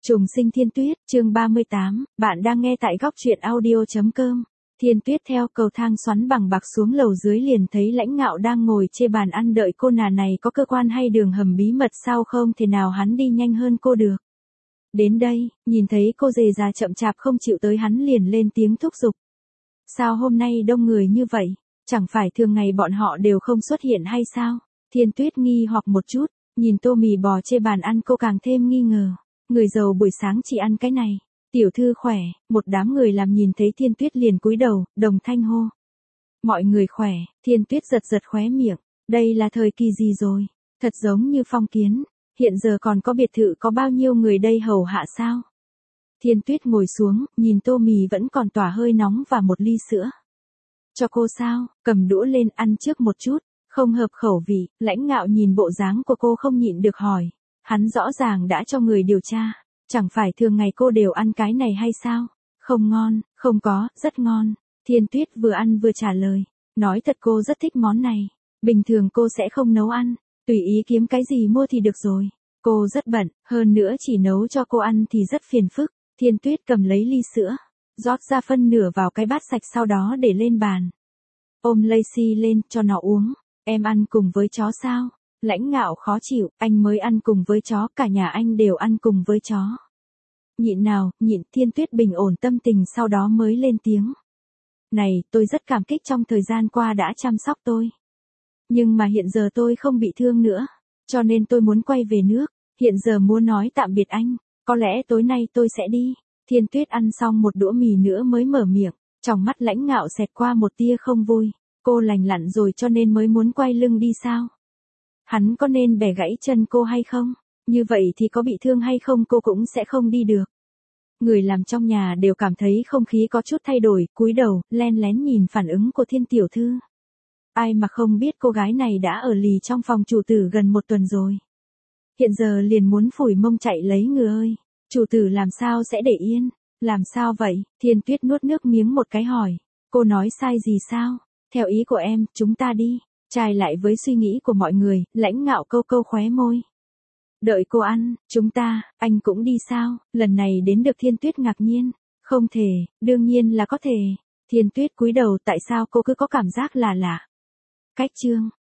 Trùng sinh Thiên Tuyết, chương 38, bạn đang nghe tại góc truyện audio.com. Thiên Tuyết theo cầu thang xoắn bằng bạc xuống lầu dưới liền thấy Lãnh Ngạo đang ngồi chê bàn ăn đợi cô. Nà này có cơ quan hay đường hầm bí mật sao, không thể nào hắn đi nhanh hơn cô được. Đến đây, nhìn thấy cô dề già chậm chạp không chịu tới, hắn liền lên tiếng thúc giục. Sao hôm nay đông người như vậy, chẳng phải thường ngày bọn họ đều không xuất hiện hay sao? Thiên Tuyết nghi hoặc một chút, nhìn tô mì bò chê bàn ăn cô càng thêm nghi ngờ. Người giàu buổi sáng chỉ ăn cái này. Tiểu thư khỏe, một đám người làm nhìn thấy Thiên Tuyết liền cúi đầu, đồng thanh hô. Mọi người khỏe, Thiên Tuyết giật giật khóe miệng. Đây là thời kỳ gì rồi? Thật giống như phong kiến. Hiện giờ còn có biệt thự có bao nhiêu người đây hầu hạ sao? Thiên Tuyết ngồi xuống, nhìn tô mì vẫn còn tỏa hơi nóng và một ly sữa. Cho cô sao, cầm đũa lên ăn trước một chút, không hợp khẩu vị. Lãnh Ngạo nhìn bộ dáng của cô không nhịn được hỏi. Hắn rõ ràng đã cho người điều tra, chẳng phải thường ngày cô đều ăn cái này hay sao? Không ngon, không có, rất ngon. Thiên Tuyết vừa ăn vừa trả lời, nói thật cô rất thích món này, bình thường cô sẽ không nấu ăn, tùy ý kiếm cái gì mua thì được rồi. Cô rất bận, hơn nữa chỉ nấu cho cô ăn thì rất phiền phức. Thiên Tuyết cầm lấy ly sữa, rót ra phân nửa vào cái bát sạch sau đó để lên bàn. Ôm Lacey lên, cho nó uống. Em ăn cùng với chó sao? Lãnh Ngạo khó chịu, anh mới ăn cùng với chó, cả nhà anh đều ăn cùng với chó. Nhịn nào, nhịn. Thiên Tuyết bình ổn tâm tình sau đó mới lên tiếng. Này, tôi rất cảm kích trong thời gian qua đã chăm sóc tôi. Nhưng mà hiện giờ tôi không bị thương nữa, cho nên tôi muốn quay về nước, hiện giờ muốn nói tạm biệt anh, có lẽ tối nay tôi sẽ đi. Thiên Tuyết ăn xong một đũa mì nữa mới mở miệng, trong mắt Lãnh Ngạo xẹt qua một tia không vui. Cô lành lặn rồi cho nên mới muốn quay lưng đi sao? Hắn có nên bẻ gãy chân cô hay không? Như vậy thì có bị thương hay không cô cũng sẽ không đi được. Người làm trong nhà đều cảm thấy không khí có chút thay đổi, cúi đầu, len lén nhìn phản ứng của Thiên tiểu thư. Ai mà không biết cô gái này đã ở lì trong phòng chủ tử gần một tuần rồi. Hiện giờ liền muốn phủi mông chạy lấy người ơi. Chủ tử làm sao sẽ để yên? Làm sao vậy? Thiên Tuyết nuốt nước miếng một cái hỏi. Cô nói sai gì sao? Theo ý của em, chúng ta đi. Trái lại với suy nghĩ của mọi người, Lãnh Ngạo câu câu khóe môi. Đợi cô ăn, chúng ta, anh cũng đi sao? Lần này đến được Thiên Tuyết ngạc nhiên. Không thể, đương nhiên là có thể. Thiên Tuyết cúi đầu, tại sao cô cứ có cảm giác là lạ? Cách chương.